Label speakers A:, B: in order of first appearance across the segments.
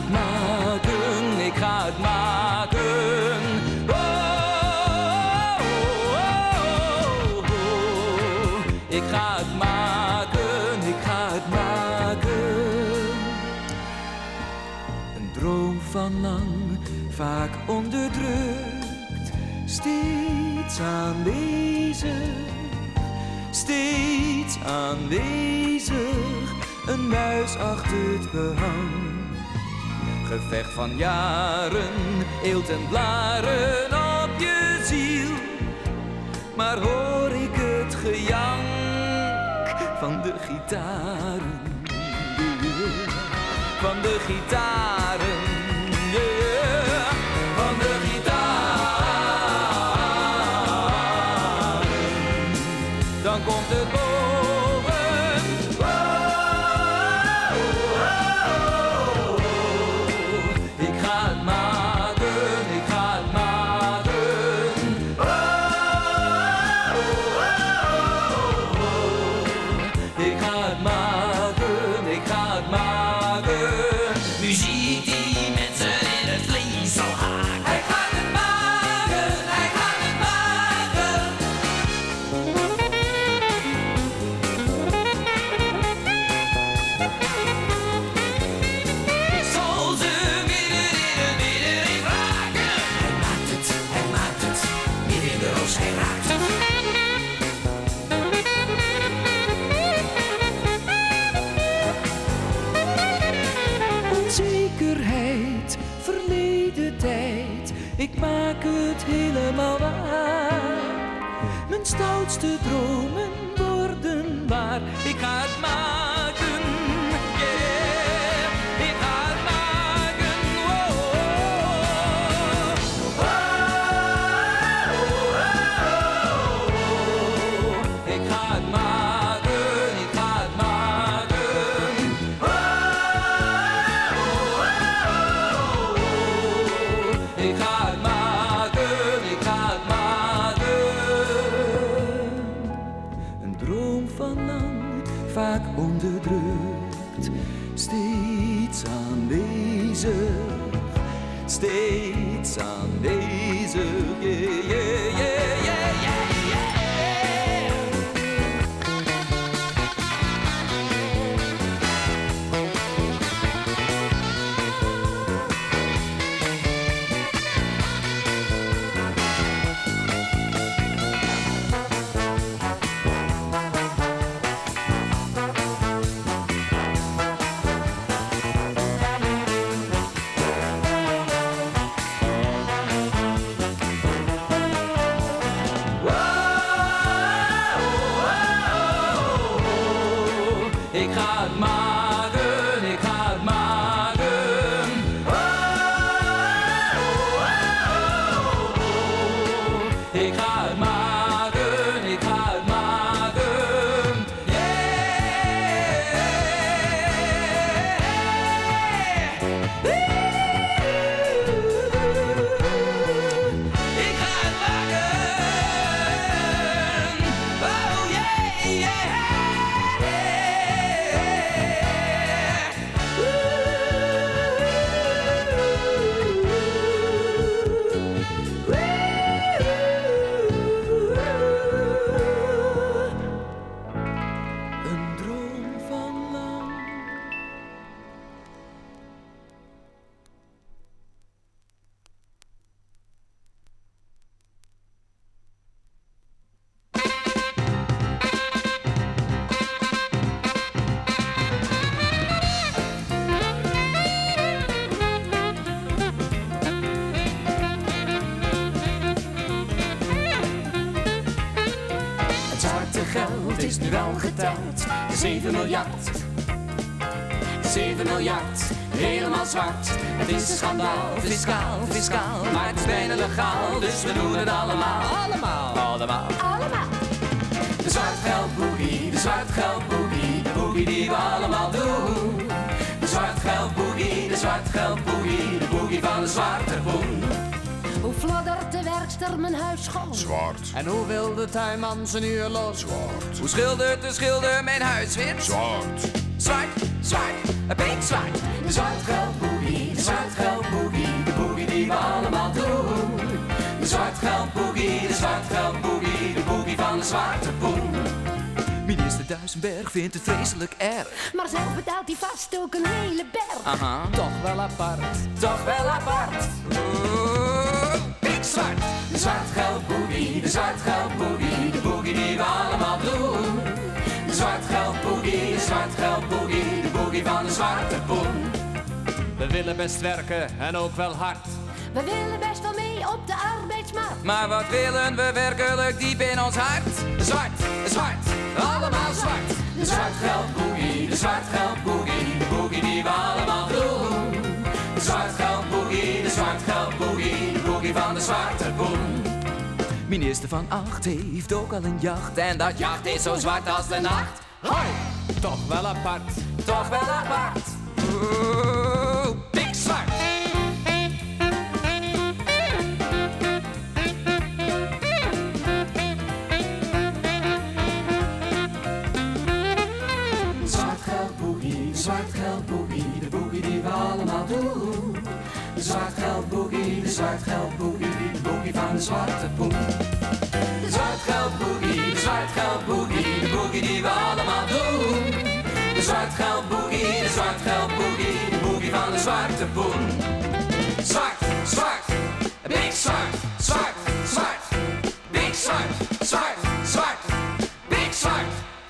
A: het maken, ik ga het maken. Ik ga het maken, ik ga het maken. Een droom van lang, vaak onderdrukt, steeds aanwezig, steeds aanwezig. Een muis achter het behang. Gevecht van jaren, eelt en blaren op je ziel. Maar hoor ik het gejank van de gitaren, van de gitaren, van de gitaren. Dan komt het boven. Ik ga het maken, ik ga het maken. Ik ga het maken, ik ga het maken.
B: Muziek die mensen in het vlees zal haken.
A: Hij gaat het maken, hij gaat het maken.
B: Ik zal ze midden in het middenrif raken. Hij maakt het, midden in de roos, hij raakt het.
A: Onzekerheid, verleden tijd, ik maak het helemaal waar. Mijn stoutste dromen worden waar. Ik ga het maken, yeah. Ik ga het maken, oh, oh, oh. Ik ga het maken, ik ga het maken. Ik ga het maken, ik ga het maken. Een droom van lang, vaak onderdrukt, steeds aanwezig, steeds aanwezig, yeah, yeah, yeah, yeah, yeah, yeah. Ik ga het maken, ik ga het maken. Ik ga het maken, ik ga het maken. Yeah. Ik ga het maken. Oh yeah, yeah. Een droom van lang.
B: Het zwarte geld is nu wel geteld. 7 miljard. 7 miljard, helemaal zwart. Het is een schandaal, fiscaal, fiscaal. Maar het is bijna legaal, dus we doen het allemaal. Allemaal, allemaal, allemaal. De zwartgeldboogie, de zwartgeldboogie. De boogie die we allemaal doen. De zwartgeldboogie, de zwartgeldboogie. De boogie van de zwarte poen.
C: Hoe fladdert de werkster mijn huis schoon?
D: Zwart,
A: En hoe wil de tuinman zijn uur los?
D: zwart,
A: Hoe schildert de schilder mijn huis wit?
D: zwart,
A: Zwart, zwart, een beetje zwart.
B: De zwartgeldboogie, de Zwarte Poen.
A: Minister Duisenberg vindt het vreselijk erg.
C: Maar zelf betaalt hij vast ook een hele berg.
A: Aha.
B: Toch wel apart, toch wel apart. Pikzwart, de zwartgeldboogie, de zwartgeldboogie, de boogie die we allemaal doen. De zwartgeldboogie, de zwartgeldboogie, de boogie van de Zwarte Poen.
D: We willen best werken en ook wel hard.
C: We willen best wel mee op de arbeidsmarkt.
A: Maar wat willen we werkelijk diep in ons hart?
B: Zwart, zwart, allemaal zwart. De zwartgeldboogie, de zwartgeldboogie, de boogie die we allemaal doen. De zwartgeldboogie, de zwartgeldboogie, de boogie van de Zwarte Poen.
A: Minister van Acht heeft ook al een jacht. En dat jacht is zo zwart als de nacht.
D: Hoi! Toch wel apart.
B: Toch wel apart. Pikzwart. Zwartgeldboogie, de boogie die we allemaal doen. De zwartgeldboogie, de zwartgeldboogie, de boogie van de Zwarte Poen. De zwartgeldboogie, de zwartgeldboogie, de boogie die we allemaal doen. De zwartgeldboogie, de zwartgeldboogie, de boogie van de Zwarte Poen. Zwart, zwart, pikzwart, zwart, zwart, pikzwart, zwart, zwart, pikzwart.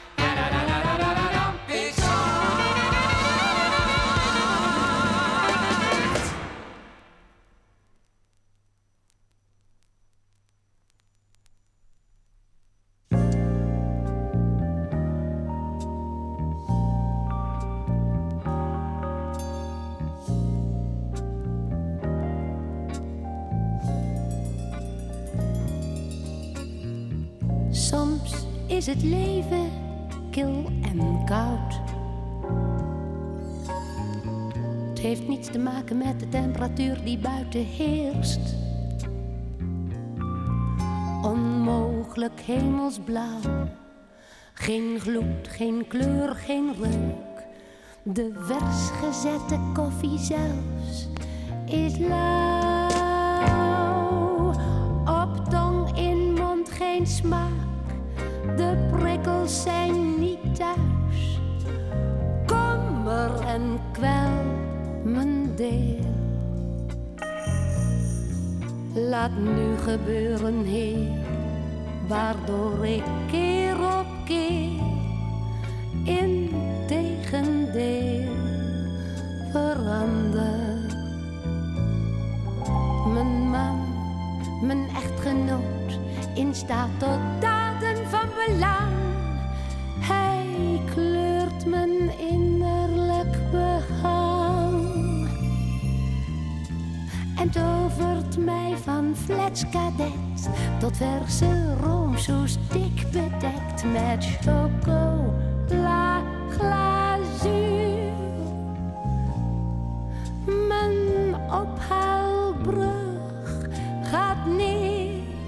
C: Soms is het leven kil en koud. Het heeft niets te maken met de temperatuur die buiten heerst. Onmogelijk hemelsblauw. Geen gloed, geen kleur, geen reuk. De vers gezette koffie zelfs is lauw. Op tong, in mond geen smaak. De prikkels zijn niet thuis. Kommer en kwel mijn deel. Laat nu gebeuren, Heer, waardoor ik keer op keer integendeel verander. Mijn man, mijn echtgenoot, in staat tot daden van belang. Hij kleurt mijn innerlijk behang en tovert mij van fletskadet tot verse roomsoes dik bedekt met chocola glazuur. Mijn ophaalbrug gaat neer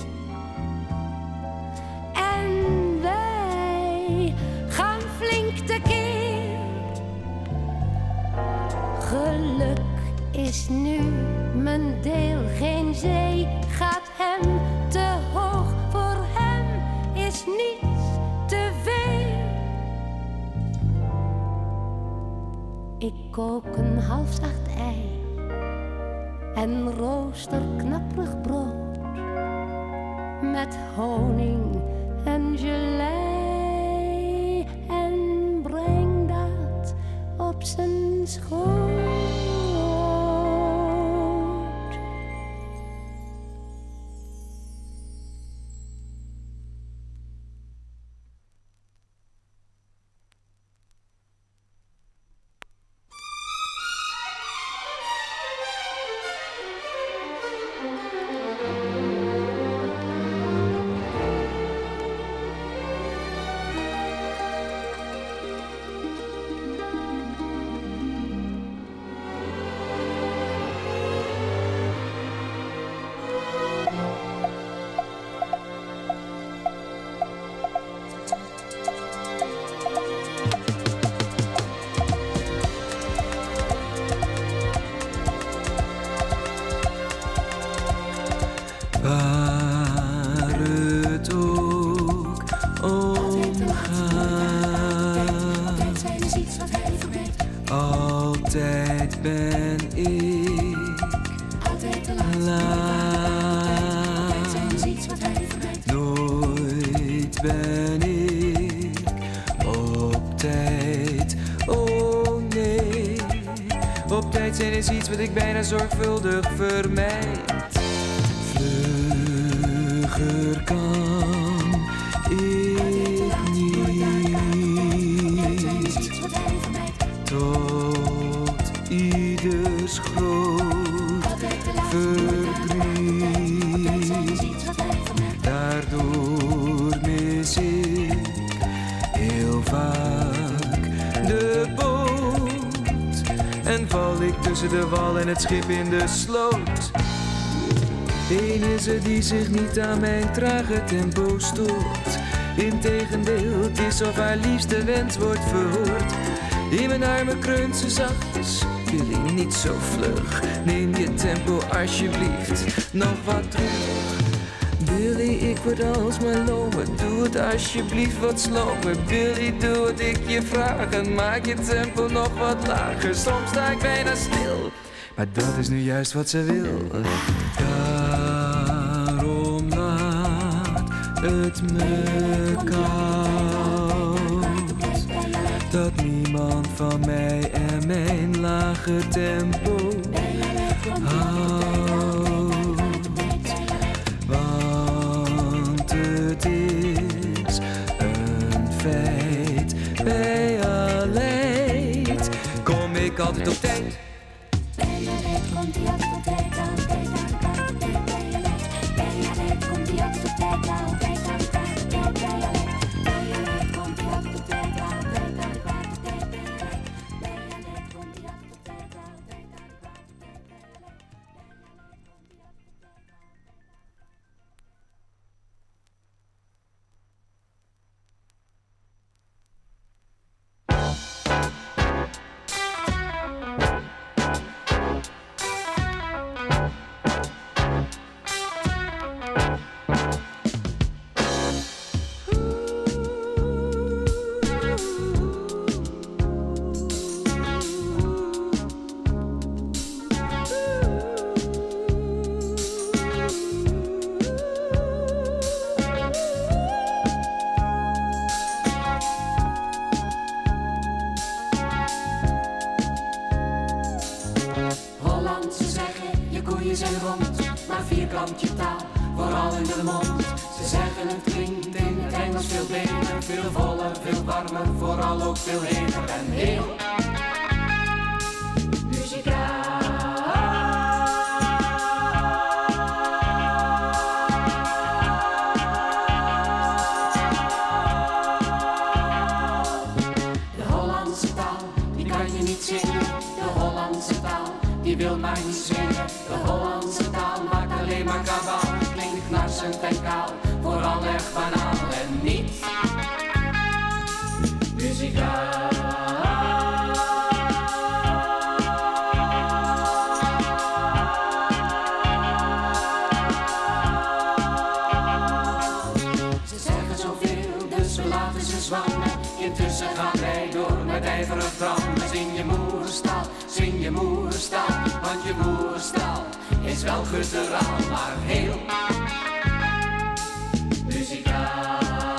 C: en wij gaan flink tekeer. Geluk is nu mijn deel, geen zee gaat hem te hoog. Voor hem is niets te veel. Ik kook een halfzacht ei en rooster knapperig brood met honing en gelei en breng dat op zijn schoot.
A: tijd ben ik
B: altijd te laat.
A: Nooit ben ik op tijd. Oh nee, op tijd zijn is iets wat ik bijna zorgvuldig vermijd. Vlugger kan ik niet tot ieders groot verdriet. Daardoor mis ik heel vaak de boot en val ik tussen de wal en het schip in de sloot. Eén is er die zich niet aan mijn trage tempo stoort. Integendeel, het is of haar liefste wens wordt verhoord. In mijn armen kreunt ze zachtjes, jullie niet zo vlug. Neem je tempo alsjeblieft, nog wat terug. Billy, ik word alsmaar lomer, doe het alsjeblieft wat slomer. Billy, doe wat ik je vraag en maak je tempo nog wat lager. Soms sta ik bijna stil, maar dat is nu juist wat ze wil. Daarom laat het me koud, dat niemand van mij en mijn lage tempo houdt. Want het is een feit, bij aleid kom ik altijd op tijd.
B: Komt hij altijd op tijd aan, tijd aan, tijd bij je lijf. Bij je lijf komt hij altijd op tijd aan, tijd aan, tijd bij je lijf. Bij je lijf komt hij altijd op tijd aan, tijd aan, tijd bij je lijf. Bij je lijf komt hij altijd op tijd aan, tijd aan, tijd bij je lijf. Hollandse zeggen, je koeien zijn rond, maar vierkantje taal, vooral in de mond. Ze zeggen het klinkt in het Engels veel beter, veel voller, veel warmer, vooral ook veel heter en heel muzikaal. De Hollandse taal, die kan je niet zingen, de Hollandse taal. Die wil maar niet zwingen, de Hollandse taal maakt alleen maar kabaal. Klinkt knarsend en kaal, vooral erg banaal en niet muzikaal. Ze zeggen zoveel, dus we laten ze zwammen. Intussen gaan wij door met ijverig drammen. Zing je moerstaal, zing je moerstaal, want je moerstaal is wel gutteraal, maar heel muzikaal.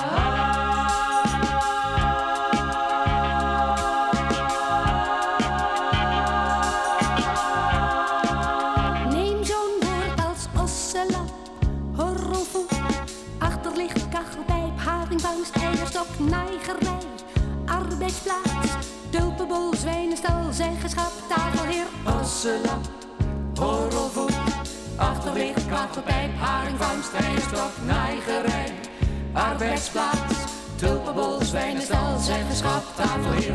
C: Neem zo'n woord als osselap, horrelvoet, achterlicht, kachelpijp, haringvangst, eierstok, naaigerij, arbeidsplaats, tulpenbol, zwijnenstal, zeggenschap, tafelheer.
A: Osselap, horrelvoet, achterlicht, kachelpijp, haringvangst, eierstok, naaigerij, arbeidsplaats, tulpenbol, zwijnenstal, zeggenschap, tafelheer.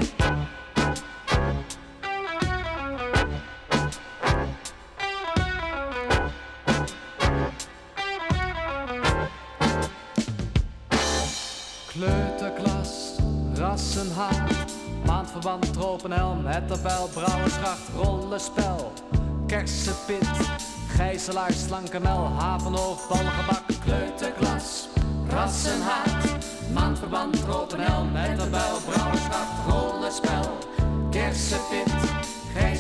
D: Kleuterklas, rassenhaat, maandverband, tropenhelm, etterpijl, brouwersgracht, rollenspel, kersenpit, gijzelaar, slankenmel, havenhoofd, balgebak. Kleuterklas, rassenhaat, maandverband, tropenhelm, etterpijl, brouwersgracht, rollenspel, kersenpit, gijzelaar.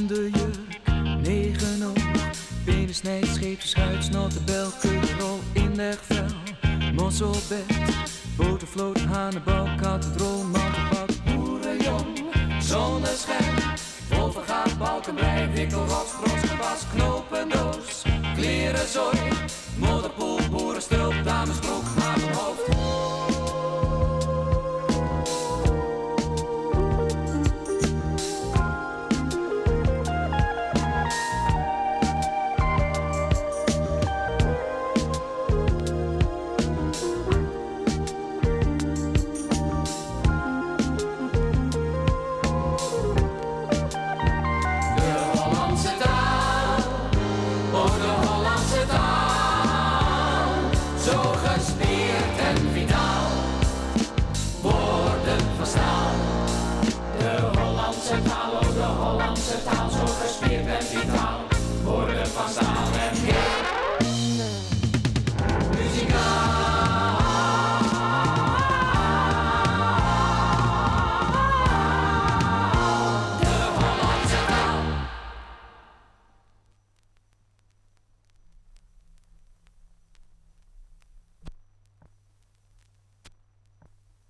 A: onderjurk, 9 oog, penisnijd, scheepjes, schuitsnoten, belkrol, inlegvel, mosselbed, botervloot, hanenbal, kattendrol, mantelbak, boerenjong, zonneschijn, volvergaat, balkenbrei, wikkelrots, brosgebas, knopendoos, klerenzooi,